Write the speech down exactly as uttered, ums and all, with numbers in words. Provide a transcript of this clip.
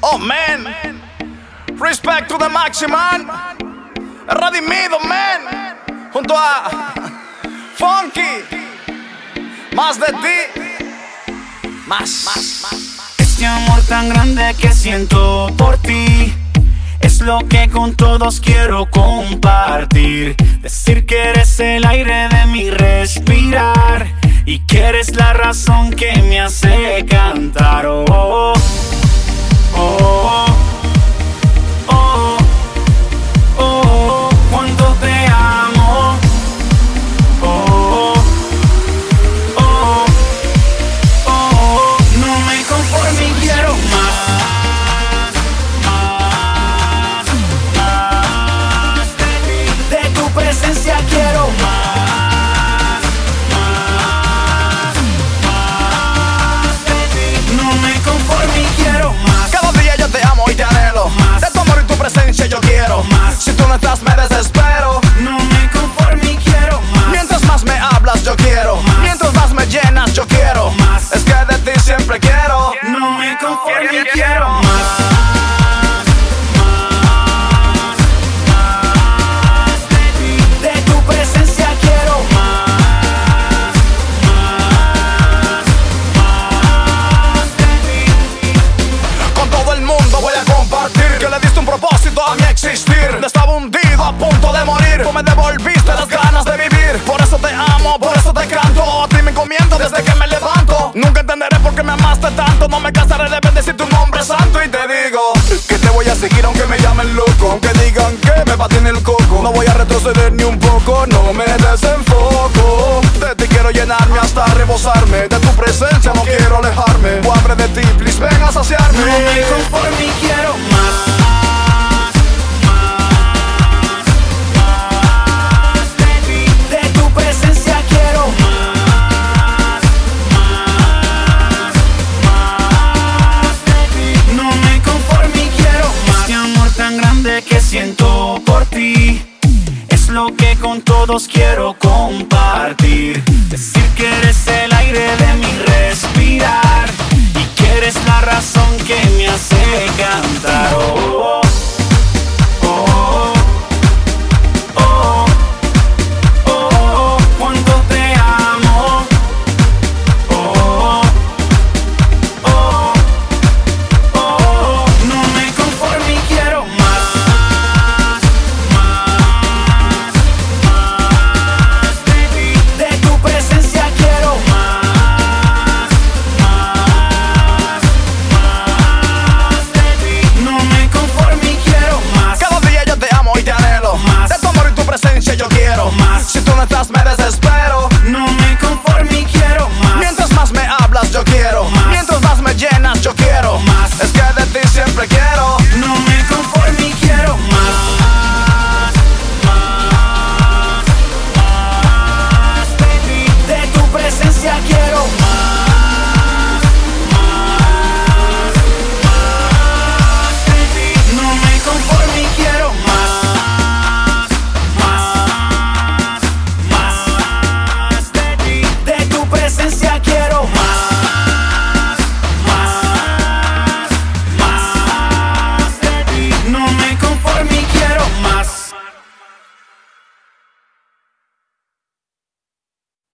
Oh man, respect to the Maxi man, redimido man, junto a Funky, más de ti, más, más, más. Este amor tan grande que siento por ti es lo que con todos quiero compartir. Decir que eres el aire de mi respirar y que eres la razón que me hace cantar. Oh, oh, oh, oh, oh, oh, oh, cuánto te amo. Oh, oh, oh, oh, no me conformo y quiero más. Quiero más, más, más de ti. No me conformo y quiero más. Cada día yo te amo y te anhelo más. De tu amor y tu presencia yo quiero más. Si tú no estás me desespero. No me conformo y quiero más. Mientras más me hablas yo quiero más. Mientras más me llenas yo quiero más. Es que de ti siempre quiero. No me conformo y quiero más. A mi existir, estaba hundido a punto de morir. Tú me devolviste las ganas de vivir. Por eso te amo, por eso te canto. A ti me encomiendo desde que me levanto. Nunca entenderé por qué me amaste tanto. No me cansaré de bendecir tu nombre santo. Y te digo que te voy a seguir aunque me llamen loco. Aunque digan que me pateen el coco. No voy a retroceder ni un poco, no me desenfoco. De ti quiero llenarme hasta rebosarme. De tu presencia no quiero alejarme. O hambre de ti, please ven a saciarme. No me conformo y quiero más. Que siento por ti es lo que con todos quiero